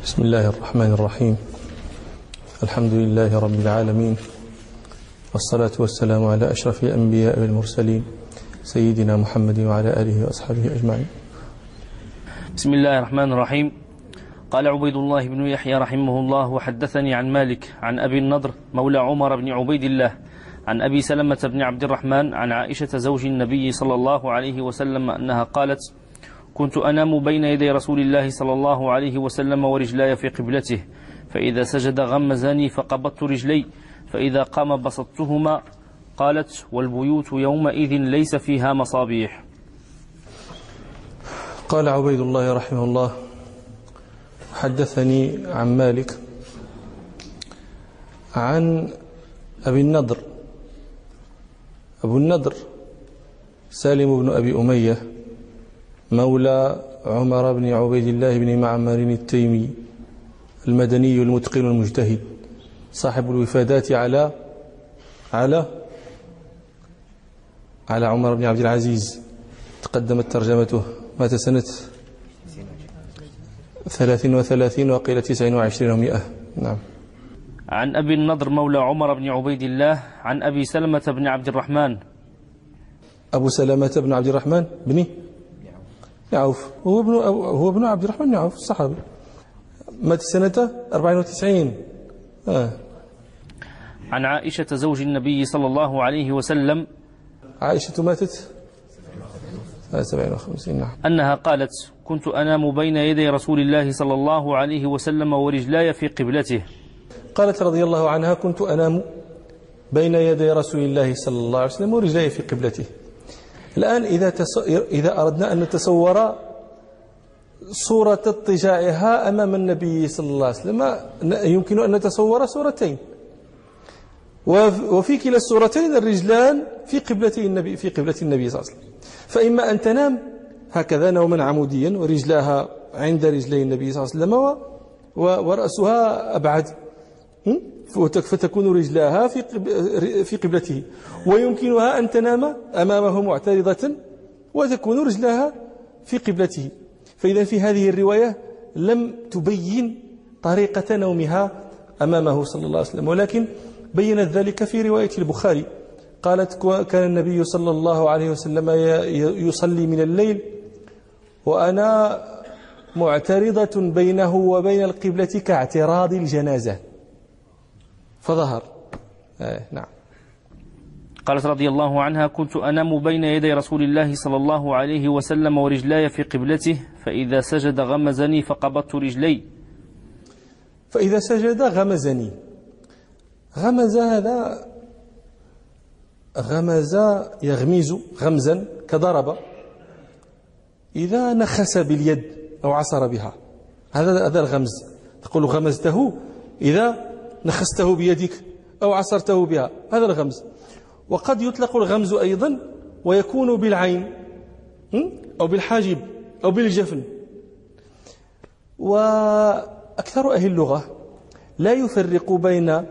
بسم الله الرحمن الرحيم. الحمد لله رب العالمين، والصلاة والسلام على أشرف الأنبياء والمرسلين سيدنا محمد وعلى آله وأصحابه أجمعين. بسم الله الرحمن الرحيم. قال عبيد الله بن يحيى رحمه الله: وحدثني عن مالك عن أبي النضر مولى عمر بن عبيد الله عن أبي سلمة بن عبد الرحمن عن عائشة زوج النبي صلى الله عليه وسلم أنها قالت: كنت أنام بين يدي رسول الله صلى الله عليه وسلم ورجلاي في قبلته، فإذا سجد غمزني فقبضت رجلي، فإذا قام بسطتهما. قالت: والبيوت يومئذ ليس فيها مصابيح. قال عبيد الله رحمه الله: حدثني عن مالك عن أبي النضر. أبو النضر سالم بن أبي أمية مولى عمر بن عبيد الله بن معمر التيمي المدني المتقن المجتهد صاحب الوفادات على عمر بن عبد العزيز. تقدمت ترجمته، مات سنة 33 وقيل 29 و100. نعم. عن أبي النضر مولى عمر بن عبيد الله عن أبي سلمة بن عبد الرحمن. أبو سلمة بن عبد الرحمن بن عوف، هو ابن عبد الرحمن بن عوف الصحابي، مات سنة 94. عن عائشة زوج النبي صلى الله عليه وسلم. عائشة ماتت 57. نعم. أنها قالت: كنت أنام بين يدي رسول الله صلى الله عليه وسلم ورجلاي في قبلته. قالت رضي الله عنها: كنت أنام بين يدي رسول الله صلى الله عليه وسلم ورجلاي في قبلته. الآن إذا أردنا أن نتصور صورة اضطجاعها أمام النبي صلى الله عليه وسلم، يمكن أن نتصور صورتين، وفي كلا الصورتين الرجلان في قبلة النبي صلى الله عليه وسلم. فإما أن تنام هكذا نوما عموديا ورجلاها عند رجلي النبي صلى الله عليه وسلم ورأسها أبعد، فتكون رجلاها في قبلته، ويمكنها أن تنام أمامه معترضة وتكون رجلاها في قبلته. فإذا في هذه الرواية لم تبين طريقة نومها أمامه صلى الله عليه وسلم، ولكن بينت ذلك في رواية البخاري. قالت: كان النبي صلى الله عليه وسلم يصلي من الليل وأنا معترضة بينه وبين القبلة كاعتراض الجنازة فظهر. نعم. قالت رضي الله عنها: كنت أنام بين يدي رسول الله صلى الله عليه وسلم ورجلاي في قبلته، فإذا سجد غمزني فقبضت رجلي. فإذا سجد غمزني، غمز هذا غمز يغمز غمزا كضرب، إذا نخس باليد أو عصر بها، هذا الغمز. تقول غمزته إذا نخسته بيدك أو عصرته بها، هذا الغمز. وقد يطلق الغمز أيضا ويكون بالعين أو بالحاجب أو بالجفن. وأكثر أهل اللغة لا يفرق بين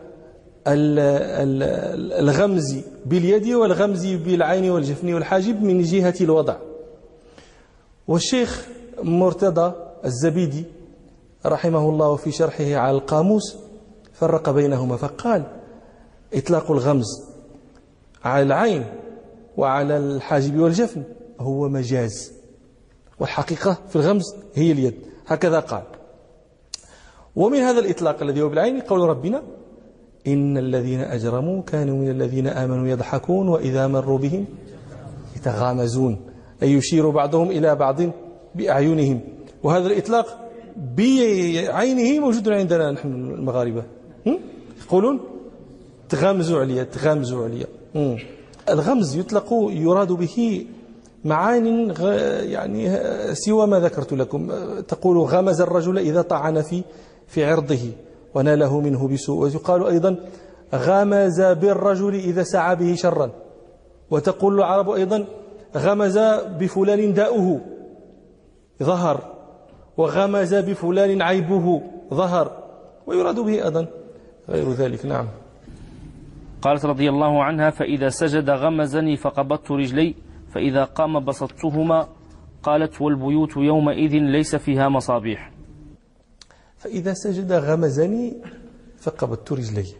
الغمز باليد والغمز بالعين والجفن والحاجب من جهة الوضع. والشيخ مرتضى الزبيدي رحمه الله في شرحه على القاموس فرق بينهما، فقال: إطلاق الغمز على العين وعلى الحاجب والجفن هو مجاز، والحقيقة في الغمز هي اليد، هكذا قال. ومن هذا الإطلاق الذي هو بالعين قول ربنا: إن الذين أجرموا كانوا من الذين آمنوا يضحكون وإذا مروا بهم يتغامزون، أي يشير بعضهم إلى بعض بأعينهم. وهذا الإطلاق بعينه موجود عندنا نحن المغاربة، يقولون تغامزوا عليا، تغامزوا عليا. الغمز يطلق يراد به معان يعني سوى ما ذكرت لكم. تقول غمز الرجل إذا طعن في عرضه وناله منه بسوء، ويقال أيضا غمز بالرجل إذا سعى به شرا، وتقول العرب أيضا غمز بفلان داؤه ظهر، وغمز بفلان عيبه ظهر، ويراد به أيضا غير ذلك. نعم. قالت رضي الله عنها: فإذا سجد غمزني فقبضت رجلي، فإذا قام بسطتهما. قالت: والبيوت يومئذ ليس فيها مصابيح. فإذا سجد غمزني فقبضت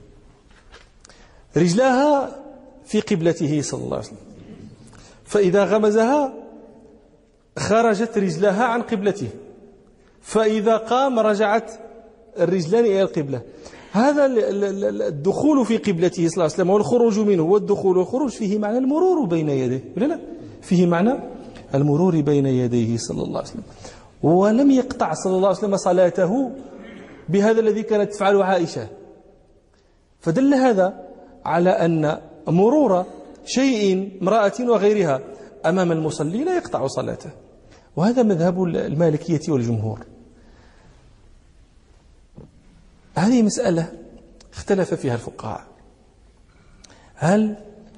رجلاها في قبلته صلى الله عليه وسلم، فإذا غمزها خرجت رجلها عن قبلته، فإذا قام رجعت الرجلان إلى القبلة. هذا الدخول في قبلته صلى الله عليه وسلم والخروج منه، والدخول والخروج فيه معنى المرور بين يديه، لا فيه معنى المرور بين يديه صلى الله عليه وسلم. ولم يقطع صلى الله عليه وسلم صلاته بهذا الذي كانت تفعله عائشة. فدل هذا على أن مرور شيء امرأة وغيرها أمام المصلي لا يقطع صلاته، وهذا مذهب المالكية والجمهور. هذه مسألة اختلف فيها الفقهاء، هل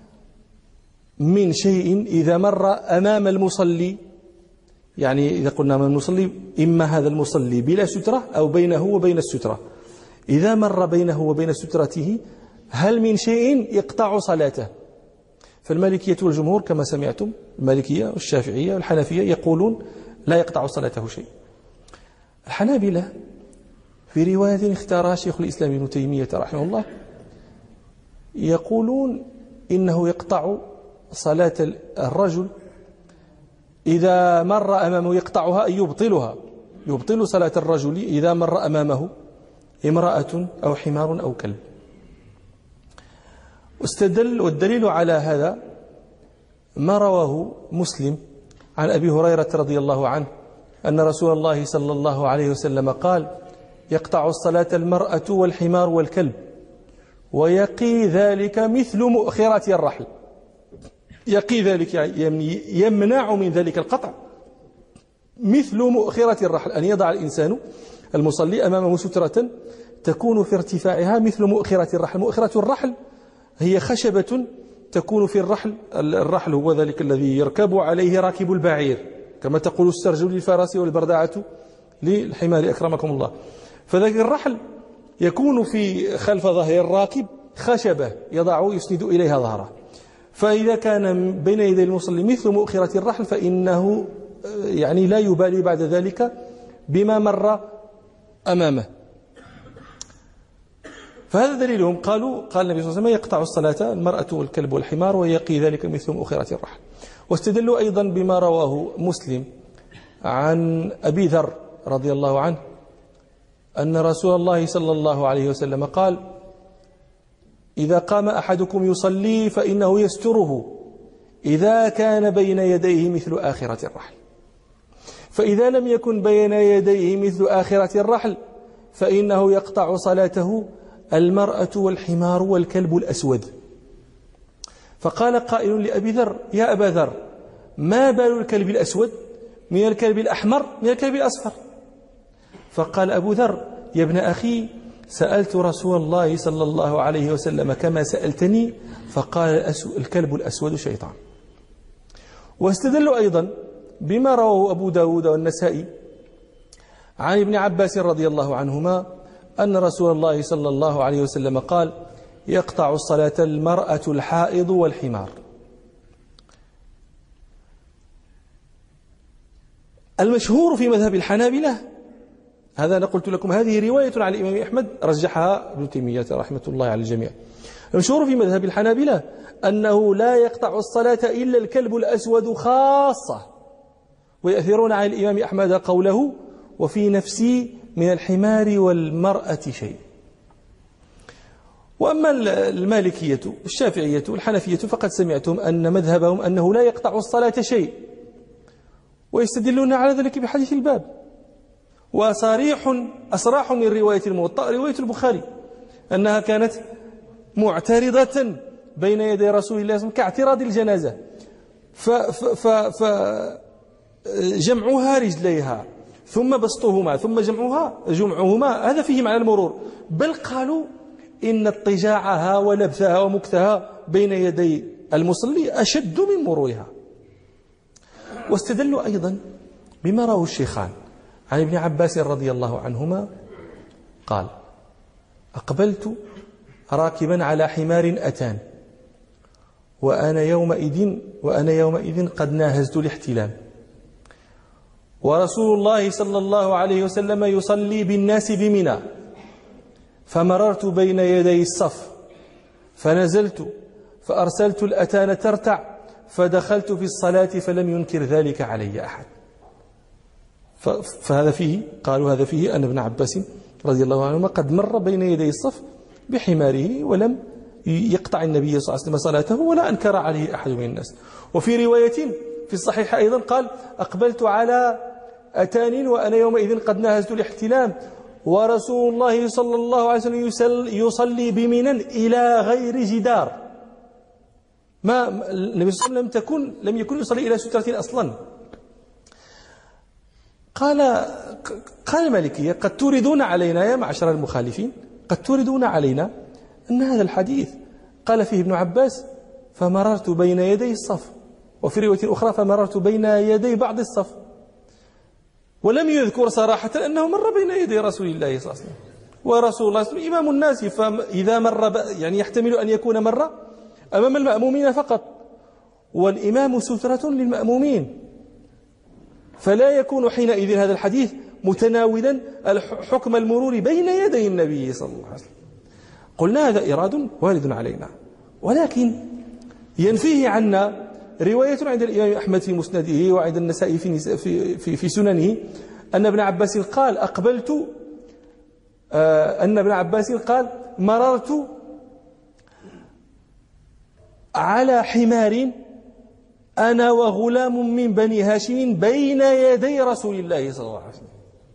من شيء إذا مر أمام المصلي، يعني إذا قلنا أمام المصلي إما هذا المصلي بلا سترة أو بينه وبين السترة، إذا مر بينه وبين سترته هل من شيء يقطع صلاته؟ فالمالكية والجمهور كما سمعتم، المالكية والشافعية والحنفية يقولون لا يقطع صلاته شيء. الحنابلة في رواية اختارها شيخ الإسلام ابن تيمية رحمه الله يقولون إنه يقطع صلاة الرجل إذا مر أمامه، يقطعها أي يبطلها، يبطل صلاة الرجل إذا مر أمامه امرأة أو حمار أو كلب. والدليل على هذا ما رواه مسلم عن أبي هريرة رضي الله عنه أن رسول الله صلى الله عليه وسلم قال: يقطع الصلاة المرأة والحمار والكلب ويقي ذلك مثل مؤخرة الرحل. يقي ذلك يعني يمنع من ذلك القطع مثل مؤخرة الرحل، أن يضع الإنسان المصلي أمامه سترة تكون في ارتفاعها مثل مؤخرة الرحل. مؤخرة الرحل هي خشبة تكون في الرحل، الرحل هو ذلك الذي يركب عليه راكب البعير، كما تقول السرج للفرس والبردعة للحمار أكرمكم الله. فذلك الرحل يكون في خلف ظهر الراكب خشبة يسند إليها ظهره، فإذا كان بين يدي المصلي مثل مؤخرة الرحل فإنه يعني لا يبالي بعد ذلك بما مر أمامه. فهذا دليلهم. قال النبي صلى الله عليه وسلم: يقطع الصلاة المرأة والكلب والحمار ويقي ذلك مثل مؤخرة الرحل. واستدلوا أيضا بما رواه مسلم عن أبي ذر رضي الله عنه أن رسول الله صلى الله عليه وسلم قال: إذا قام أحدكم يصلي فإنه يستره إذا كان بين يديه مثل آخرة الرحل، فإذا لم يكن بين يديه مثل آخرة الرحل فإنه يقطع صلاته المرأة والحمار والكلب الأسود. فقال قائل لأبي ذر: يا أبا ذر، ما بال الكلب الأسود من الكلب الأحمر من الكلب الأصفر؟ فقال أبو ذر: يا ابن أخي، سألت رسول الله صلى الله عليه وسلم كما سألتني، فقال: الكلب الأسود شيطان. واستدلوا أيضا بما رواه أبو داود والنسائي عن ابن عباس رضي الله عنهما أن رسول الله صلى الله عليه وسلم قال: يقطع الصلاة المرأة الحائض والحمار. المشهور في مذهب الحنابلة، هذا أنا قلت لكم هذه رواية عن الإمام أحمد رجحها ابن تيمية رحمة الله على الجميع. المشهور في مذهب الحنابلة أنه لا يقطع الصلاة إلا الكلب الأسود خاصة، ويأثرون عن الإمام أحمد قوله: وفي نفسي من الحمار والمرأة شيء. وأما المالكية والشافعية والحنفية فقد سمعتم أن مذهبهم أنه لا يقطع الصلاة شيء، ويستدلون على ذلك بحديث الباب. أصراح من رواية الموطأ رواية البخاري أنها كانت معترضة بين يدي رسول الله صلى الله عليه وسلم كاعتراض الجنازة، فجمعها رجليها ثم بسطهما ثم جمعهما هذا فيه معنى المرور، بل قالوا إن اضطجاعها ولبثها ومكثها بين يدي المصلي أشد من مرورها. واستدلوا أيضا بما رواه الشيخان عن ابن عباس رضي الله عنهما قال: أقبلت راكبا على حمار أتان وأنا يومئذ قد ناهزت الاحتلام، ورسول الله صلى الله عليه وسلم يصلي بالناس بمنى، فمررت بين يدي الصف فنزلت فأرسلت الأتان ترتع فدخلت في الصلاة فلم ينكر ذلك علي أحد. فهذا فيه، قالوا هذا فيه أن ابن عباس رضي الله عنهما قد مر بين يدي الصف بحماره ولم يقطع النبي صلى الله عليه وسلم صلاته ولا أنكر عليه أحد من الناس. وفي رواية في الصحيح أيضا قال: أقبلت على أتان وأنا يومئذ قد ناهزت الاحتلام ورسول الله صلى الله عليه وسلم يصلي بمنى إلى غير جدار. ما النبي صلى الله عليه وسلم لم يكن يصلي إلى سترة أصلا. قال المالكية: قد توردون علينا يا معشر المخالفين، قد توردون علينا أن هذا الحديث قال فيه ابن عباس: فمررت بين يدي الصف، وفي رواية أخرى: فمررت بين يدي بعض الصف، ولم يذكر صراحة أنه مر بين يدي رسول الله صلى الله عليه وسلم. ورسول الله صلى الله عليه وسلم إمام الناس، فإذا مر يعني يحتمل أن يكون مر أمام المأمومين فقط، والإمام سترة للمأمومين، فلا يكون حينئذ هذا الحديث متناولا حكم المرور بين يدي النبي صلى الله عليه وسلم. قلنا هذا إراد وارد علينا، ولكن ينفيه عنا رواية عند الإمام أحمد في مسنده وعند النسائي في سننه أن ابن عباس قال: أن ابن عباس قال: مررت على حمار أنا وغلام من بني هاشم بين يدي رسول الله صلى الله عليه وسلم،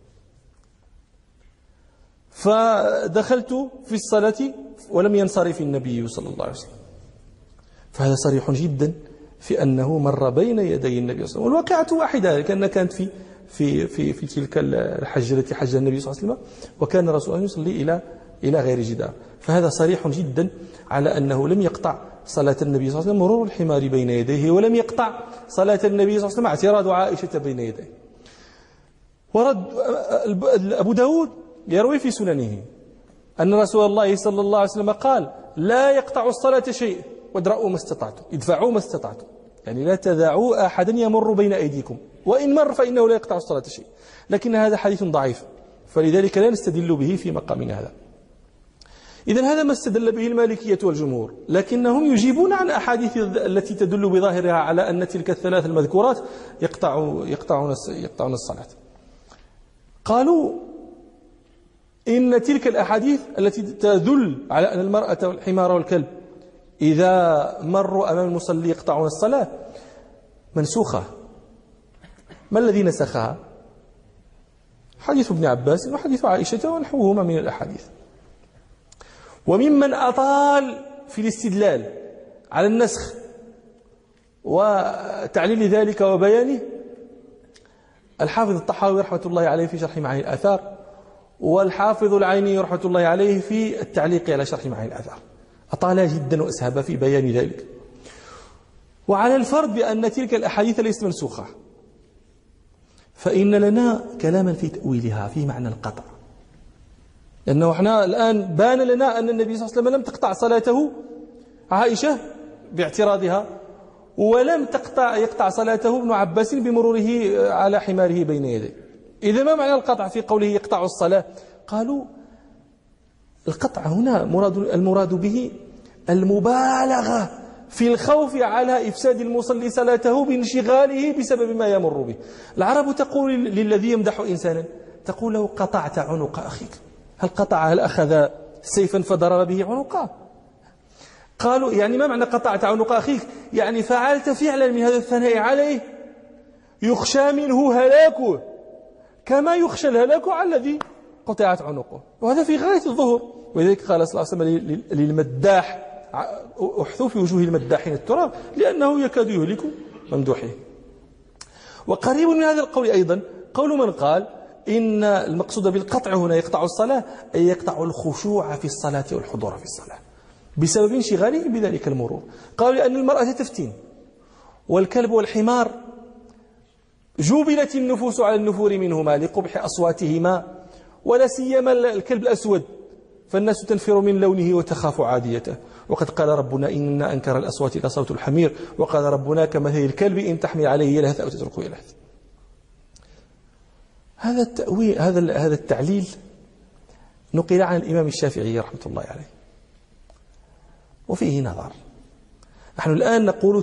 فدخلت في الصلاة ولم ينصرف النبي صلى الله عليه وسلم. فهذا صريح جدا في أنه مر بين يدي النبي صلى الله عليه وسلم. والواقعة واحدة، لأنها كانت في تلك الحجة التي حج النبي صلى الله عليه وسلم، وكان الرسول الله يصلي إلى غير جدار. فهذا صريح جدا على أنه لم يقطع صلاة النبي صلى الله عليه وسلم مرور الحمار بين يديه، ولم يقطع صلاة النبي صلى الله عليه وسلم اعتراض عائشة بين يديه. ورد أبو داود يروي في سننه أن رسول الله صلى الله عليه وسلم قال: لا يقطع الصلاة شيء وادرأوا ما استطعتم، ادفعوا ما استطعتم، يعني لا تدعوا أحدا يمر بين أيديكم، وإن مر فإنه لا يقطع الصلاة شيء. لكن هذا حديث ضعيف، فلذلك لا نستدل به في مقامنا هذا. إذن هذا ما استدل به المالكية والجمهور، لكنهم يجيبون عن أحاديث التي تدل بظاهرها على أن تلك الثلاث المذكورات يقطعون الصلاة. قالوا إن تلك الأحاديث التي تدل على أن المرأة والحمار والكلب إذا مروا أمام المصلي يقطعون الصلاة منسوخة. ما الذي نسخها؟ حديث ابن عباس وحديث عائشة ونحوهما من الأحاديث. وممن أطال في الاستدلال على النسخ وتعليل ذلك وبيانه الحافظ الطحاوي رحمة الله عليه في شرح معاني الآثار، والحافظ العيني رحمة الله عليه في التعليق على شرح معاني الآثار، أطال جدا وأسهب في بيان ذلك. وعلى الفرض بأن تلك الأحاديث ليست منسوخة، فإن لنا كلاما في تأويلها في معنى القطع، لأنه احنا الآن بان لنا أن النبي صلى الله عليه وسلم لم تقطع صلاته عائشة باعتراضها، ولم يقطع صلاته ابن عباس بمروره على حماره بين يديه. إذا ما معنى القطع في قوله يقطع الصلاة؟ قالوا القطع هنا المراد به المبالغة في الخوف على إفساد المصلي صلاته بانشغاله بسبب ما يمر به. العرب تقول للذي يمدح إنسانا، تقول له: قطعت عنق أخيك. هل قطع؟ هل أخذ سيفا فضرب به عنقه؟ قالوا يعني ما معنى قطعت عنق أخيك؟ يعني فعلت فعلا من هذا الثناء عليه يخشى منه هلاكه، كما يخشى الهلاك على الذي قطعت عنقه، وهذا في غاية الظهور. ولذلك قال صلى الله عليه وسلم للمداح: احثوا في وجوه المداحين التراب لأنه يكاد يهلك ممدوحه. وقريب من هذا القول أيضا قول من قال إن المقصود بالقطع هنا يقطع الصلاة أي يقطع الخشوع في الصلاة والحضور في الصلاة بسبب انشغاله بذلك المرور. قالوا لأن المرأة تفتن، والكلب والحمار جبلت النفوس على النفور منهما لقبح أصواتهما، ولا سيما الكلب الأسود فالناس تنفر من لونه وتخاف عاديته. وقد قال ربنا: إن أنكر الأصوات لصوت الحمير، وقال ربنا: كمثل الكلب إن تحمل عليه يلهث أو تتركه يلهث. هذا التأويل، هذا التعليل نقل عن الإمام الشافعي رحمة الله عليه، وفيه نظر. نحن الآن نقول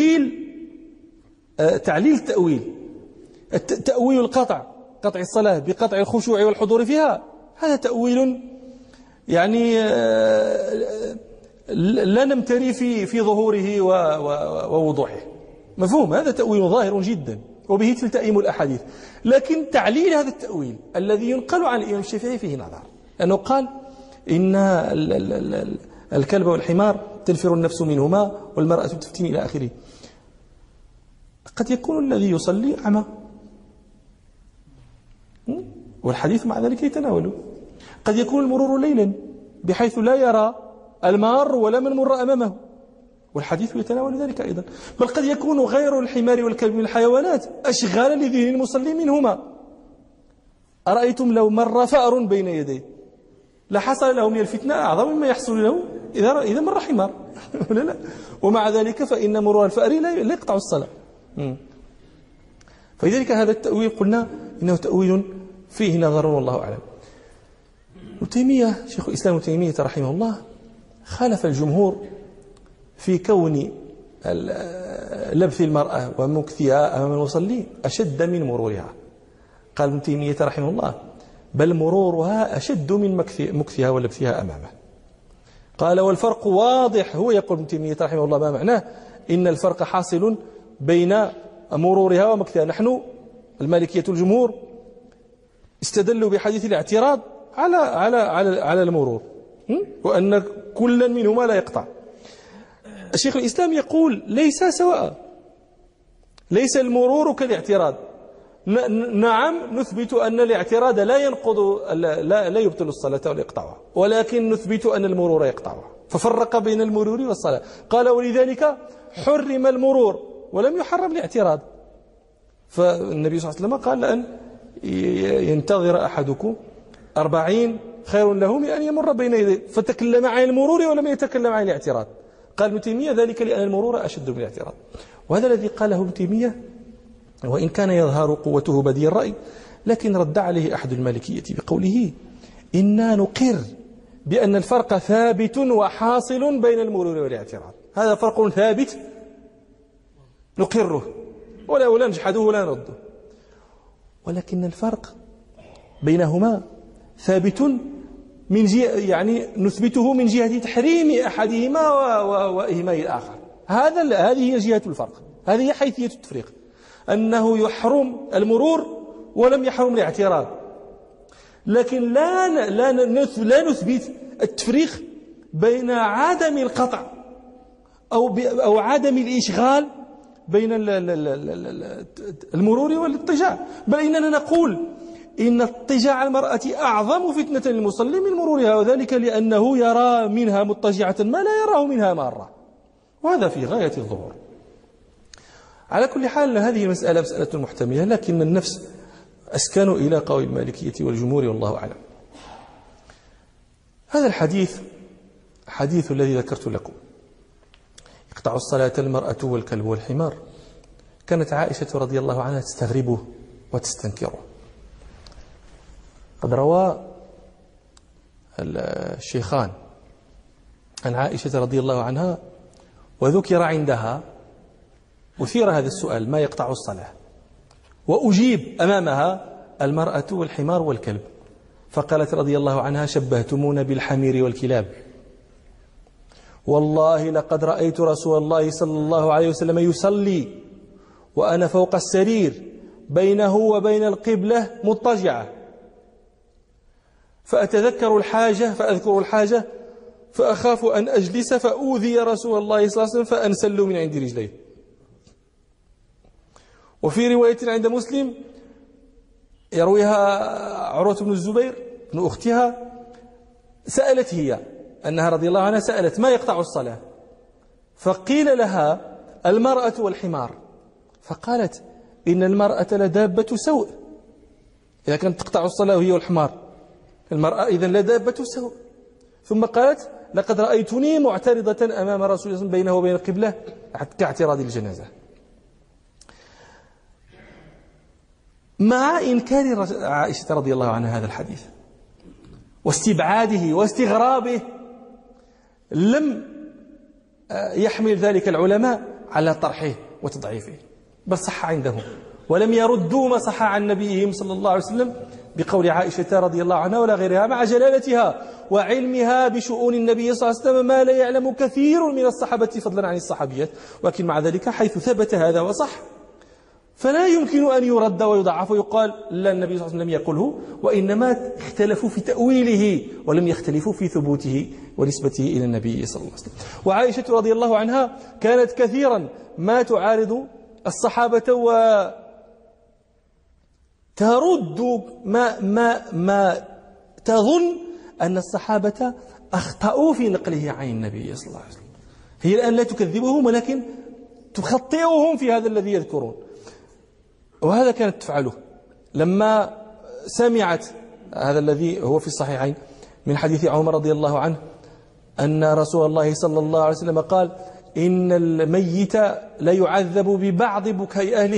تعليل التأويل، تأويل القطع، قطع الصلاة بقطع الخشوع والحضور فيها، هذا تأويل يعني لا نمتري في ظهوره ووضوحه، مفهوم؟ هذا تأويل ظاهر جدا وبه تلتئم الأحاديث. لكن تعليل هذا التأويل الذي ينقل عن الإمام الشافعي فيه نظر، لأنه قال إن الكلب والحمار تنفر النفس منهما والمرأة تفتن إلى آخره. قد يكون الذي يصلي أعمى، والحديث مع ذلك يتناوله. قد يكون المرور ليلا بحيث لا يرى المار ولا من مر أمامه، والحديث يتناول ذلك أيضا. بل قد يكون غير الحمار والكلب من الحيوانات أشغال لذهن المصلي منهما. أرأيتم لو مر فأر بين يديه لحصل له من الفتنة أعظم مما يحصل له إذا مر حمار ولا لا؟ ومع ذلك فإن مرور الفأر لا يقطع الصلاة. فلذلك هذا التأويل قلنا إنه تأويل فيه نظر والله أعلم. ابن تيمية، شيخ الإسلام ابن تيمية رحمه الله، خالف الجمهور في كون لبث المرأة ومكثها أمام المصلي أشد من مرورها. قال ابن تيمية رحمه الله: بل مرورها أشد من مكثها ولبثها أمامه. قال: والفرق واضح. هو يقول ابن تيمية رحمه الله ما معناه إن الفرق حاصل بين مرورها ومكثها. نحن المالكية الجمهور استدلوا بحديث الاعتراض على المرور، وأن كلا منهما لا يقطع. الشيخ الإسلام يقول ليس سواء، ليس المرور كالاعتراض. نعم نثبت أن الاعتراض لا ينقض لا يبطل الصلاة ولا يقطعها، ولكن نثبت أن المرور يقطعها. ففرق بين المرور والصلاة. قال: ولذلك حرم المرور ولم يحرم الاعتراض. فالنبي صلى الله عليه وسلم قال: لأن ينتظر أحدكم 40 خير له من أن يمر بين يديه، فتكلم عن المرور ولم يتكلم عن الاعتراض. قال ابن تيمية: ذلك لأن المرور أشد من الاعتراض. وهذا الذي قاله ابن تيمية، وإن كان يظهر قوته بديع الرأي، لكن رد عليه أحد المالكية بقوله: إنا نقر بأن الفرق ثابت وحاصل بين المرور والاعتراض. هذا فرق ثابت نقره ولا نجحده ولا نرده، ولكن الفرق بينهما ثابت من يعني نثبته من جهة تحريم أحدهما وإهمال الآخر. هذه هي جهة الفرق، هذه هي حيثية التفريق، أنه يحرم المرور ولم يحرم الاعتراض. لكن لا نثبت التفريق بين عدم القطع أو عدم الإشغال بين المرور والاضطجاع، بل إننا نقول إن اضطجاع المرأة أعظم فتنة للمصلي من مرورها، وذلك لأنه يرى منها مضطجعة ما لا يراه منها مارة، وهذا في غاية الظهور. على كل حال هذه المسألة مسألة محتملة، لكن النفس أسكن إلى قول المالكية والجمهور والله أعلم. هذا الحديث حديث الذي ذكرت لكم، يقطع الصلاة المرأة والكلب والحمار، كانت عائشة رضي الله عنها تستغربه وتستنكره. قد روى الشيخان عن عائشة رضي الله عنها، وذكر عندها أثير هذا السؤال: ما يقطع الصلاة؟ وأجيب أمامها: المرأة والحمار والكلب. فقالت رضي الله عنها: شبهتمونا بالحمير والكلاب، والله لقد رأيت رسول الله صلى الله عليه وسلم يصلي وأنا فوق السرير بينه وبين القبلة مضطجعة، فأتذكر الحاجة فأذكر الحاجة فأخاف أن أجلس فأوذي رسول الله صلى الله عليه وسلم فأنسل من عند رجليه. وفي رواية عند مسلم يرويها عروة بن الزبير بن أختها، سألت هي أنها رضي الله عنها سألت: ما يقطع الصلاة؟ فقيل لها: المرأة والحمار. فقالت: إن المرأة لدابة سوء، إذا كانت تقطع الصلاة وهي والحمار، المرأة إذن لدابة سوء. ثم قالت: لقد رأيتني معترضة أمام رسول الله بينه وبين القبلة كاعتراض الجنازة. مع إنكار عائشة رضي الله عنها هذا الحديث واستبعاده واستغرابه، لم يحمل ذلك العلماء على طرحه وتضعيفه، بل صح عندهم، ولم يردوا ما صح عن نبيهم صلى الله عليه وسلم بقول عائشة رضي الله عنها ولا غيرها، مع جلالتها وعلمها بشؤون النبي صلى الله عليه وسلم ما لا يعلم كثير من الصحابة فضلا عن الصحابيات. ولكن مع ذلك حيث ثبت هذا وصح فلا يمكن أن يرد ويضعف ويقال لا النبي صلى الله عليه وسلم لم يقله، وإنما اختلفوا في تأويله ولم يختلفوا في ثبوته ونسبته إلى النبي صلى الله عليه وسلم. وعائشة رضي الله عنها كانت كثيرا ما تعارض الصحابة وترد ما تظن أن الصحابة أخطأوا في نقله عن النبي صلى الله عليه وسلم. هي الآن لا تكذبهم ولكن تخطئهم في هذا الذي يذكرون، وهذا كانت تفعله لما سمعت هذا الذي هو في الصحيحين من حديث عمر رضي الله عنه أن رسول الله صلى الله عليه وسلم قال إن الميت لا يعذب ببعض بكاء أهله،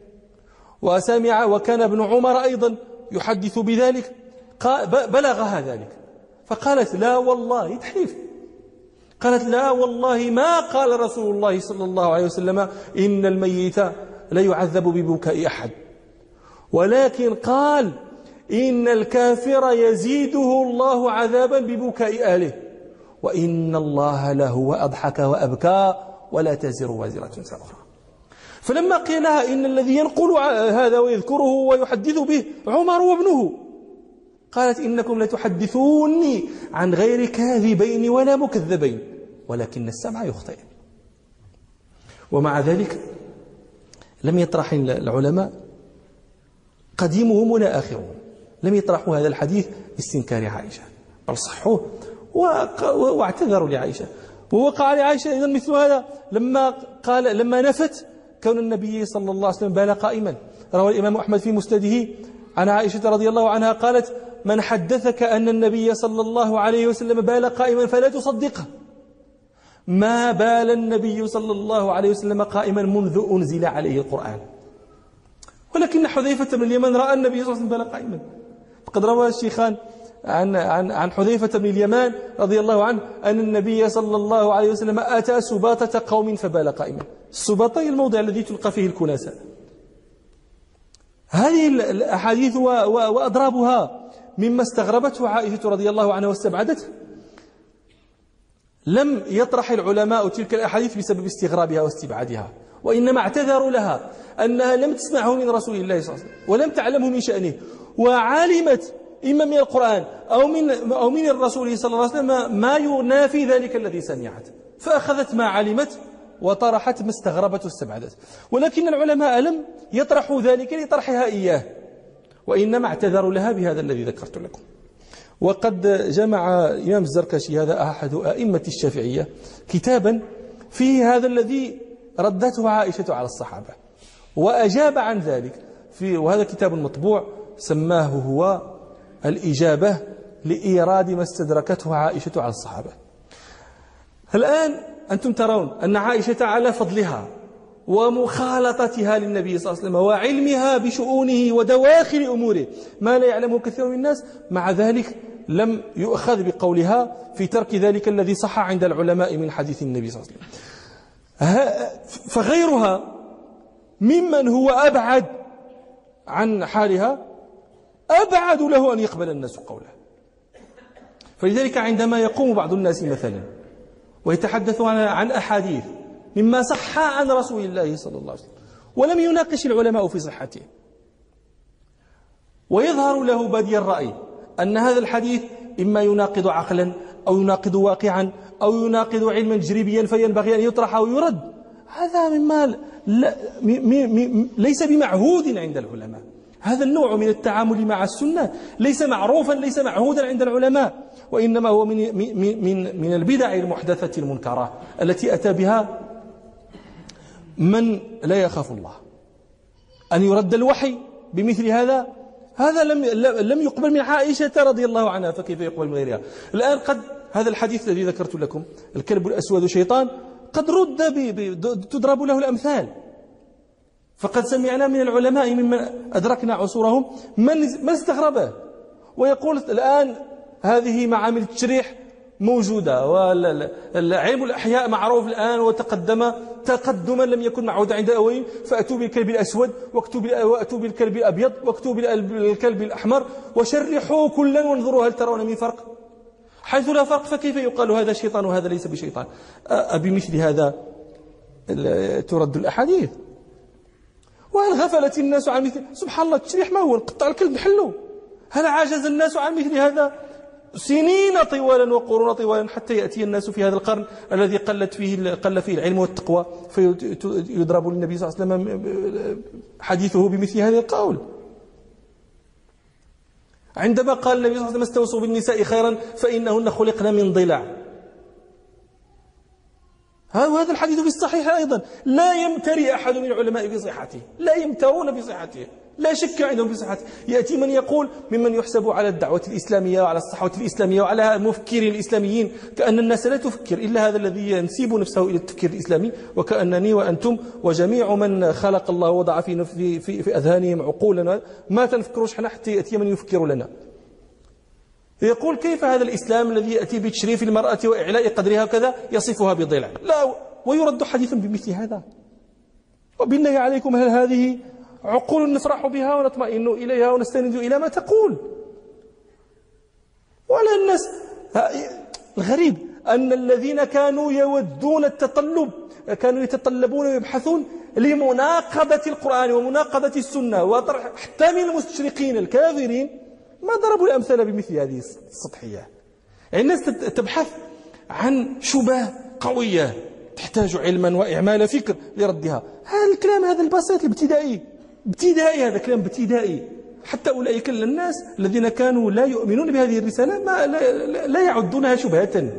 وكان ابن عمر أيضا يحدث بذلك، بلغها ذلك فقالت لا والله تحليف، قالت لا والله ما قال رسول الله صلى الله عليه وسلم إن الميت لا يعذب ببكاء أحد، ولكن قال إن الكافر يزيده الله عذابا ببكاء أهله، وإن الله لهو أضحك وأبكى ولا تزر وازرة وزر أخرى. فلما قيل لها إن الذي ينقل هذا ويذكره ويحدث به عمر وابنه، قالت إنكم لتحدثوني عن غير كاذبين ولا مكذبين ولكن السمع يخطئ. ومع ذلك لم يطرح العلماء قديمهم ولا آخرهم لم يطرحوا هذا الحديث باستنكار عائشة، بل صحوه واعتذروا لعائشة. ووقع لعائشة إذن مثل هذا لما نفت كون النبي صلى الله عليه وسلم بال قائما. روى الإمام أحمد في مسنده عن عائشة رضي الله عنها قالت من حدثك أن النبي صلى الله عليه وسلم بال قائما فلا تصدقه، ما بال النبي صلى الله عليه وسلم قائما منذ أنزل عليه القرآن. ولكن حذيفة بن اليمان رأى النبي صلى الله عليه وسلم بال قائما. فقد روى الشيخان عن حذيفة بن اليمان رضي الله عنه أن النبي صلى الله عليه وسلم أتى سباطة قوم فبال قائما. السباطة هي الموضع الذي تلقى فيه الكناسة. هذه الأحاديث وأضرابها مما استغربته عائشة رضي الله عنها واستبعدته. لم يطرح العلماء تلك الأحاديث بسبب استغرابها واستبعادها، وإنما اعتذروا لها أنها لم تسمعه من رسول الله صلى الله عليه وسلم ولم تعلمه من شأنه، وعلمت إما من القرآن أو من الرسول صلى الله عليه وسلم ما ينافي ذلك الذي سمعت، فأخذت ما علمت وطرحت ما استغربت واستبعدت. ولكن العلماء لم يطرحوا ذلك لطرحها إياه، وإنما اعتذروا لها بهذا الذي ذكرت لكم. وقد جمع إمام الزركشي هذا أحد أئمة الشافعية كتابا فيه هذا الذي ردته عائشة على الصحابة وأجاب عن ذلك وهذا كتاب مطبوع سماه هو الإجابة لإيراد ما استدركته عائشة على الصحابة. الآن أنتم ترون أن عائشة على فضلها ومخالطتها للنبي صلى الله عليه وسلم وعلمها بشؤونه ودواخل أموره ما لا يعلمه كثير من الناس، مع ذلك لم يؤخذ بقولها في ترك ذلك الذي صح عند العلماء من حديث النبي صلى الله عليه وسلم. فغيرها ممن هو أبعد عن حالها أبعد له أن يقبل الناس قوله. فلذلك عندما يقوم بعض الناس مثلا ويتحدث عن أحاديث مما صح عن رسول الله صلى الله عليه وسلم ولم يناقش العلماء في صحته، ويظهر له بادي الرأي أن هذا الحديث إما يناقض عقلا أو يناقض واقعا أو يناقض علما تجريبيا فينبغي أن يطرح أو يرد، هذا مما ليس بمعهود عند العلماء. هذا النوع من التعامل مع السنة ليس معروفا ليس معهودا عند العلماء، وإنما هو من البدع المحدثة المنكرة التي أتى بها من لا يخاف الله. أن يرد الوحي بمثل هذا لم يقبل من عائشة رضي الله عنها، فكيف يقبل من غيرها؟ الآن قد هذا الحديث الذي ذكرت لكم الكلب الأسود شيطان قد رد تضرب له الأمثال، فقد سمعنا من العلماء ممن أدركنا عصورهم من استغربه ويقول الآن هذه معامل التشريح موجودة، والعلم الأحياء معروف الآن وتقدم تقدما لم يكن معهود عند أولين، فأتوا بالكلب الأسود وأتوا بالكلب الأبيض وأتوا بالكلب الأحمر وشرحوا كلا وانظروا هل ترون من فرق. حيث لا فرق فكيف يقال هذا شيطان وهذا ليس بشيطان؟ بمثل هذا ترد الأحاديث. وهل غفلت الناس عن مثل سبحان الله التشريح ما هو نقطع الكلب نحله؟ هل عجز الناس عن مثل هذا سنين طوالا وقرون طوالا حتى يأتي الناس في هذا القرن الذي قل فيه العلم والتقوى فيضرب للنبي صلى الله عليه وسلم حديثه بمثل هذا القول؟ عندما قال النبي صلى الله عليه وسلم استوصوا بالنساء خيرا فإنهن خلقن من ضلع، هذا الحديث في الصحيح أيضا لا يمتري أحد من العلماء في صحته، لا يمترون في صحته، لا شك عندهم في صحته. يأتي من يقول ممن يحسب على الدعوة الإسلامية وعلى الصحوة الإسلامية وعلى المفكرين الإسلاميين كأن الناس لا تفكر إلا هذا الذي ينسب نفسه إلى التفكير الإسلامي، وكأنني وأنتم وجميع من خلق الله وضع في أذهانهم عقولا ما تنفكروش حنا حتى يأتي من يفكر لنا. يقول كيف هذا الإسلام الذي يأتي بتشريف المرأة وإعلاء قدرها وكذا يصفها بضلع؟ لا، ويرد حديثا بمثل هذا. وبالله عليكم هل هذه عقول نفرح بها ونطمئن إليها ونستند إلى ما تقول؟ ولا الناس الغريب أن الذين كانوا يودون التطلب كانوا يتطلبون ويبحثون لمناقضة القرآن ومناقضة السنة وطرح حتى من المستشرقين الكافرين ما ضربوا الأمثال بمثل هذه السطحية. يعني الناس تبحث عن شبهة قوية تحتاج علما وإعمال فكر لردها. هذا الكلام هذا البسيط الابتدائي هذا كلام ابتدائي. حتى أولئك الناس الذين كانوا لا يؤمنون بهذه الرسالة لا يعدونها شبهة.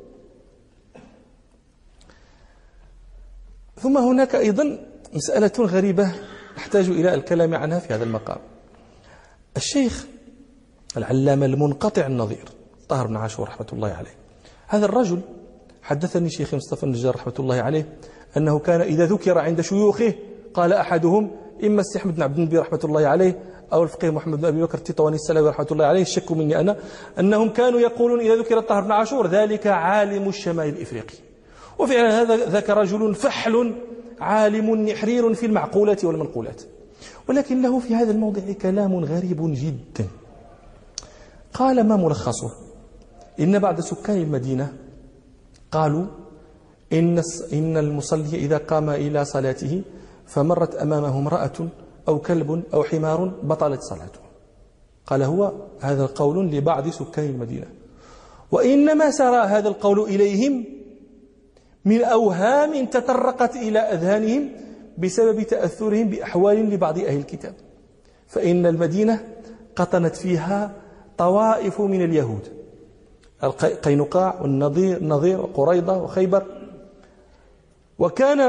ثم هناك أيضا مسألة غريبة نحتاج إلى الكلام عنها في هذا المقام. الشيخ العلامة المنقطع النظير طاهر بن عاشور رحمة الله عليه، هذا الرجل حدثني شيخ مصطفى النجار رحمة الله عليه أنه كان إذا ذكر عند شيوخه قال أحدهم إما الشيخ بن عبد النبي رحمة الله عليه أو الفقيه محمد بن أبي بكر التطواني السلوي رحمة الله عليه، الشك مني أنا، أنهم كانوا يقولون إذا ذكر طاهر بن عاشور ذلك عالم الشمال الإفريقي. وفعلا ذاك رجل فحل عالم نحرير في المعقولات والمنقولات، ولكن له في هذا الموضع كلام غريب جدا. قال ما ملخصه؟ إن بعد سكان المدينة قالوا إن المصلي إذا قام إلى صلاته فمرت أمامه امرأة أو كلب أو حمار بطلت صلاته. قال هو هذا القول لبعض سكان المدينة، وإنما سرى هذا القول إليهم من أوهام تطرقت إلى أذهانهم بسبب تأثرهم بأحوال لبعض أهل الكتاب، فإن المدينة قطنت فيها طوائف من اليهود، القينقاع والنضير وقريضة وخيبر، وكان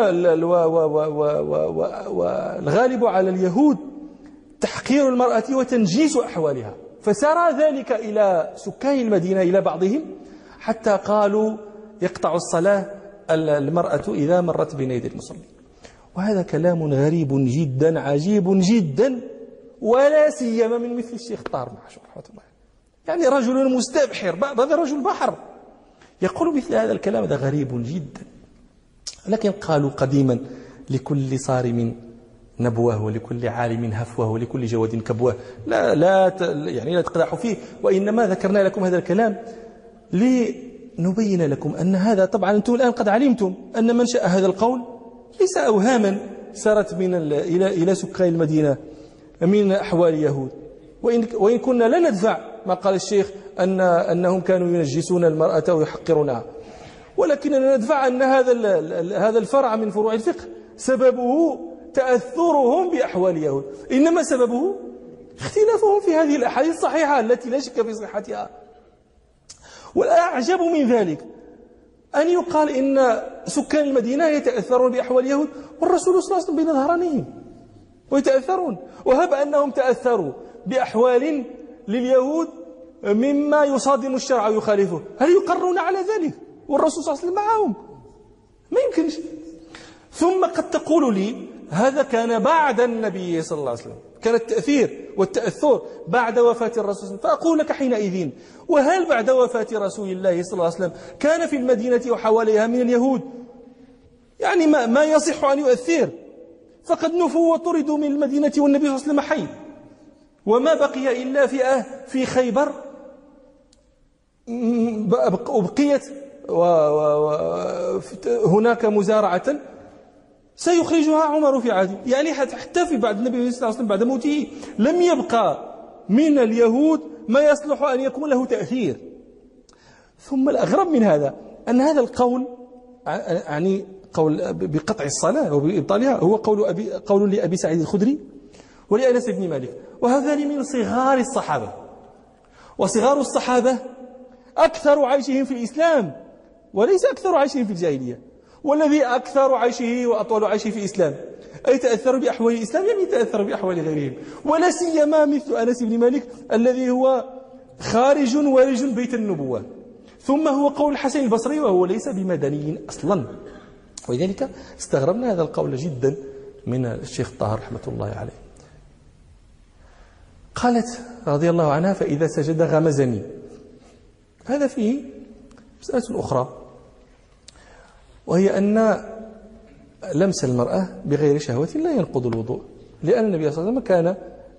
والغالب على اليهود تحقير المرأة وتنجيس أحوالها، فسرى ذلك إلى سكان المدينة إلى بعضهم حتى قالوا يقطع الصلاة المرأة إذا مرت بين يدي المصلي. وهذا كلام غريب جدا عجيب جدا، ولا سيما من مثل الشيخ طاهر بن عاشور رحمه الله، يعني رجل مستبحر، هذا رجل بحر يقول مثل هذا الكلام، هذا غريب جدا. لكن قالوا قديما لكل صارم نبوه ولكل عالم هفوه ولكل جواد كبوه، لا تقدحوا فيه، وإنما ذكرنا لكم هذا الكلام لنبين لكم أن هذا طبعا أنتم الآن قد علمتم أن منشأ هذا القول ليس أوهاما سرت إلى سكان المدينة من أحوال يهود، وإن كنا لا ندفع ما قال الشيخ أنهم كانوا ينجسون المرأة ويحقرونها، ولكننا ندفع أن هذا الفرع من فروع الفقه سببه تأثرهم بأحوال يهود، إنما سببه اختلافهم في هذه الأحاديث الصحيحة التي لا شك في صحتها. والأعجب من ذلك أن يقال إن سكان المدينة يتأثرون بأحوال اليهود والرسول صلى الله عليه وسلم بين ظهرانيهم ويتأثرون، وهب أنهم تأثروا بأحوال لليهود مما يصادم الشرع ويخالفه، هل يقرون على ذلك والرسول صلى الله عليه وسلم معهم؟ ما يمكنش. ثم قد تقول لي هذا كان بعد النبي صلى الله عليه وسلم، كان التأثير والتأثر بعد وفاة الرسول صلى الله عليه وسلم. فأقول لك حينئذ، وهل بعد وفاة رسول الله صلى الله عليه وسلم كان في المدينة وحواليها من اليهود يعني ما يصح أن يؤثر؟ فقد نفوا وطردوا من المدينة والنبي صلى الله عليه وسلم حي، وما بقي إلا في خيبر وبقيت هناك مزارعة سيخرجها عمر في عهده. يعني حتى في بعد النبي صلى الله عليه وسلم بعد موته لم يبقى من اليهود ما يصلح أن يكون له تأثير. ثم الأغرب من هذا أن هذا القول، يعني قول بقطع الصلاة وبإبطالها، هو قول لأبي سعيد الخدري ولأنس بن مالك، وهذان من صغار الصحابة. وصغار الصحابة أكثر عيشهم في الإسلام وليس أكثر عيشهم في الجاهلية. والذي أكثر عيشه وأطول عيشه في الإسلام أي تأثر بأحوال الإسلام يعني يتأثر بأحوال غيرهم، ولا سيما مثل أنس بن مالك الذي هو خارج وارج بيت النبوة. ثم هو قول الحسن البصري وهو ليس بمدني أصلا. ولذلك استغربنا هذا القول جدا من الشيخ طاهر رحمة الله عليه. قالت رضي الله عنها: فإذا سجد غمزني. هذا فيه مسألة أخرى، وهي أن لمس المرأة بغير شهوة لا ينقض الوضوء، لأن النبي صلى الله عليه وسلم كان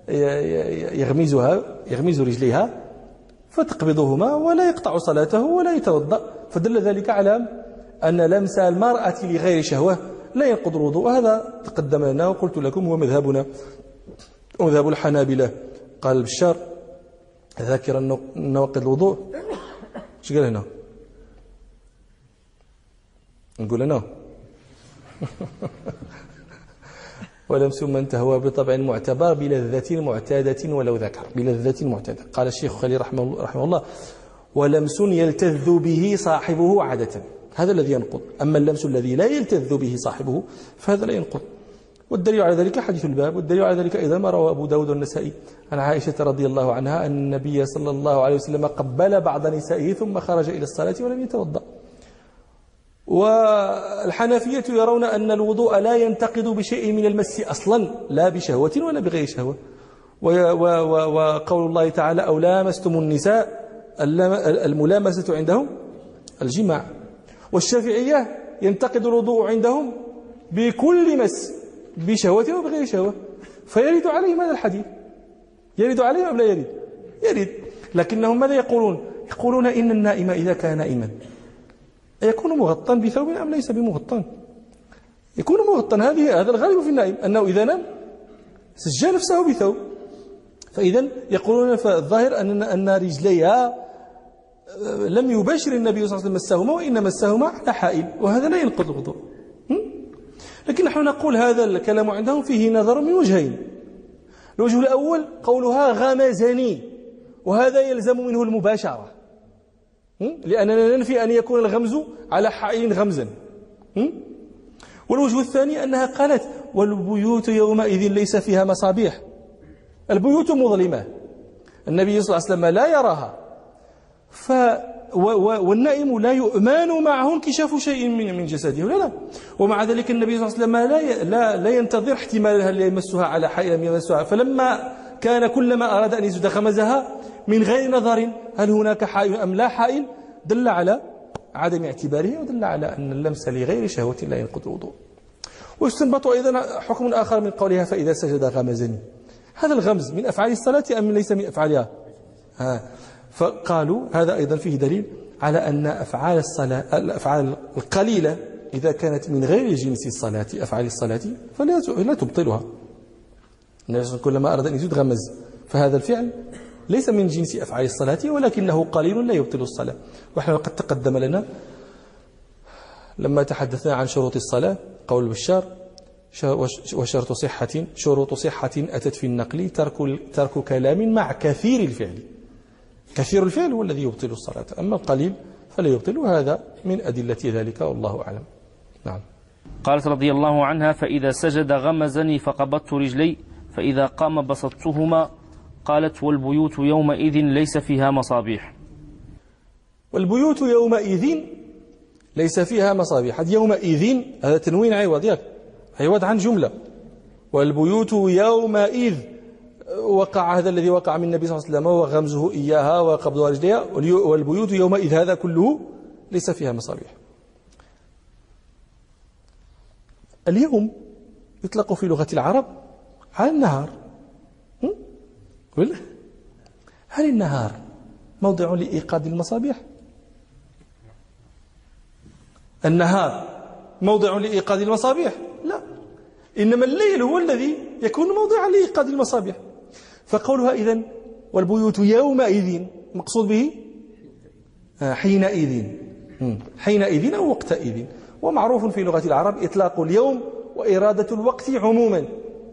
يغمز رجليها فتقبضهما ولا يقطع صلاته ولا يتوضأ، فدل ذلك على أن لمس المرأة لغير شهوة لا ينقض الوضوء. وهذا تقدم لنا وقلت لكم هو مذهبنا ومذهب الحنابلة. قال البشار ذاكر نواقض الوضوء. ايش قال هنا؟ نقول أنا ولمس من تهوى بطبع معتبر بلذة معتادة ولو ذكر، بلذة معتادة. قال الشيخ خليل رحمه الله: ولمس يلتذ به صاحبه عادة، هذا الذي ينقض. أما اللمس الذي لا يلتذ به صاحبه فهذا لا ينقض. والدليل على ذلك حديث الباب، والدليل على ذلك أيضا ما روى أبو داود والنسائي عن عائشة رضي الله عنها أن النبي صلى الله عليه وسلم قبل بعض نسائه ثم خرج إلى الصلاة ولم يتوضأ. والحنفية يرون أن الوضوء لا ينتقد بشيء من المس أصلا، لا بشهوة ولا بغير شهوة. وقول الله تعالى: أو لامستم النساء، الملامسة عندهم الجماع. والشافعية ينتقد الوضوء عندهم بكل مس بشهوة وبغير شهوة، فيرد عليهم هذا الحديث. يرد عليهم أم لا يرد؟ يرد. لكنهم ماذا يقولون؟ يقولون إن النائم إذا كان نائما يكون مغطى بثوب أم ليس بمغطى؟ يكون مغطى. هذا الغالب في النائم أنه إذا نام سجى نفسه بثوب. فإذا يقولون فالظاهر أن رجليها لم يباشر النبي صلى الله عليه وسلم مسهما، وإن مسهما على حائل، وهذا لا ينقض الوضوء. لكن نحن نقول هذا الكلام عندهم فيه نظر من وجهين. الوجه الأول قولها غمزني، وهذا يلزم منه المباشرة، لأننا ننفي أن يكون الغمز على حائل غمزا. والوجه الثاني أنها قالت: والبيوت يومئذ ليس فيها مصابيح. البيوت مظلمة، النبي صلى الله عليه وسلم لا يراها، والنائم لا يؤمن معه انكشاف شيء من جسده، لا. ومع ذلك النبي صلى الله عليه وسلم لا ينتظر احتمال هل يمسها على حائل أم يمسها، فلما كان كلما أراد أن يسجد غمزها من غير نظر هل هناك حائل أم لا حائل، دل على عدم اعتباره، ودل على أن اللمس لغير شهوة لا ينقض الوضوء. ويستنبط أيضا حكم آخر من قولها: فإذا سجد غمزني. هذا الغمز من أفعال الصلاة أم ليس من أفعالها؟ فقالوا هذا أيضا فيه دليل على أن أفعال الصلاة، الأفعال القليلة إذا كانت من غير جنس الصلاة أفعال الصلاة فلا تبطلها. الناس كلما أراد أن يزيد غمز، فهذا الفعل ليس من جنس أفعال الصلاة ولكنه قليل لا يبطل الصلاة. ونحن قد تقدم لنا لما تحدثنا عن شروط الصلاة قول البشار: وشرط صحة، شروط صحة أتت في النقل ترك كلام مع كثير الفعل. كثير الفعل هو الذي يبطل الصلاة، أما القليل فلا يبطل، وهذا من أدلة ذلك والله أعلم. نعم. قالت رضي الله عنها: فإذا سجد غمزني فقبضت رجلي، فإذا قام بسطتهما. قالت: والبيوت يومئذ ليس فيها مصابيح. والبيوت يومئذ ليس فيها مصابيح. يومئذ هذا تنوين عوض عن جملة، والبيوت يومئذ وقع هذا الذي وقع من النبي صلى الله عليه وسلم وغمزه إياها وقبضها رجليها، والبيوت يومئذ هذا كله ليس فيها مصابيح. اليوم يطلق في لغة العرب على النهار. ولا هل النهار موضع لإيقاد المصابيح؟ النهار موضع لإيقاد المصابيح؟ لا، إنما الليل هو الذي يكون موضعا لإيقاد المصابيح. فقولها إذن والبيوت يومئذ مقصود به حينئذ، حينئذ أو وقتئذ. ومعروف في لغة العرب إطلاق اليوم وإرادة الوقت عموما.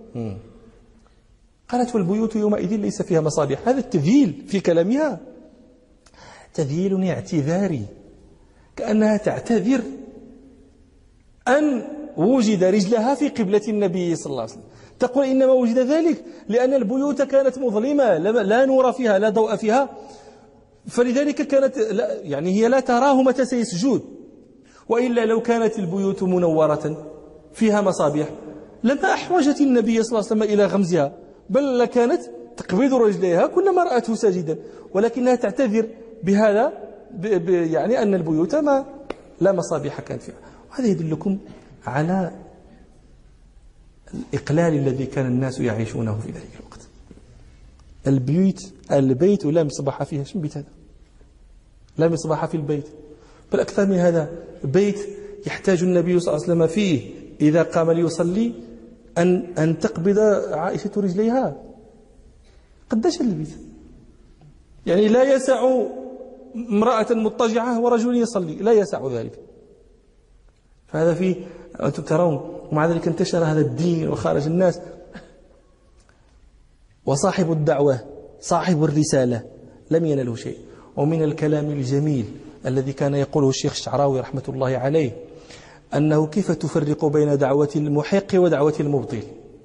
قالت والبيوت يومئذ ليس فيها مصابيح. هذا التذييل في كلامها تذييل اعتذاري، كأنها تعتذر أن وجد رجلها في قبلة النبي صلى الله عليه وسلم. تقول إنما وجد ذلك لأن البيوت كانت مظلمة لا نور فيها لا ضوء فيها، فلذلك كانت يعني هي لا تراه متى سيسجد. وإلا لو كانت البيوت منورة فيها مصابيح لما أحوجت النبي صلى الله عليه وسلم إلى غمزها، بل لكانت تقبض رجليها كلما رأته ساجدا، ولكنها تعتذر بهذا يعني أن البيوت لا مصابيح كانت فيها. وهذا يدلكم على الإقلال الذي كان الناس يعيشونه في ذلك الوقت. البيت لا مصباح فيها. شو بيت هذا؟ لا مصباح في البيت، بل أكثر من هذا، بيت يحتاج النبي صلى الله عليه وسلم فيه إذا قام ليصلي أن تقبض عائشة رجليها. قداش البيت؟ يعني لا يسع امرأة مضطجعة ورجل يصلي، لا يسع ذلك. فهذا فيه أنتم ترون، ومع ذلك انتشر هذا الدين وخرج الناس. وصاحب الدعوة صاحب الرسالة لم ينله شيء. ومن الكلام الجميل الذي كان يقوله الشيخ الشعراوي رحمة الله عليه أنه كيف تفرق بين دعوة المحق ودعوة المبطل.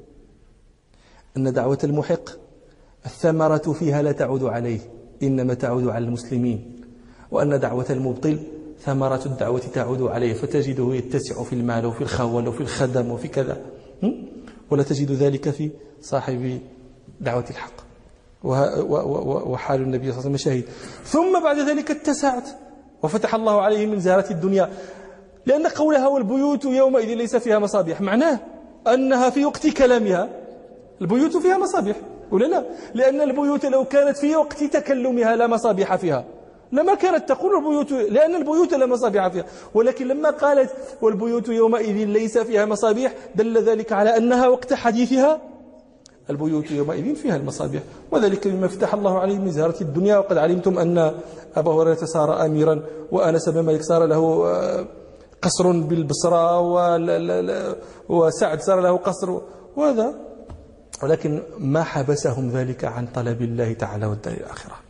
أن دعوة المحق الثمرة فيها لا تعود عليه، إنما تعود على المسلمين. وأن دعوة المبطل ثمرة الدعوة تعود عليه، فتجده يتسع في المال وفي الخول وفي الخدم وفي كذا، ولا تجد ذلك في صاحب دعوة الحق. وحال النبي صلى الله عليه وسلم شهيد. ثم بعد ذلك اتسعت وفتح الله عليه من زهرة الدنيا، لأن قولها والبيوت يومئذ ليس فيها مصابيح معناه أنها في وقت كلامها البيوت فيها مصابيح، ولا لا؟ لأن البيوت لو كانت في وقت تكلمها لا مصابيح فيها لما كانت تقول البيوت، لأن البيوت لا مصابيح فيها. ولكن لما قالت والبيوت يومئذ ليس فيها مصابيح دل ذلك على أنها وقت حديثها البيوت يومئذ فيها المصابيح. وذلك مما فتح الله عليه من زهرة الدنيا. وقد علمتم أن أبا هريرة صار أميرا، وأنس بن مالك صار له قصر بالبصرة، وسعد صار له قصر، وهذا ولكن ما حبسهم ذلك عن طلب الله تعالى والدار الآخرة.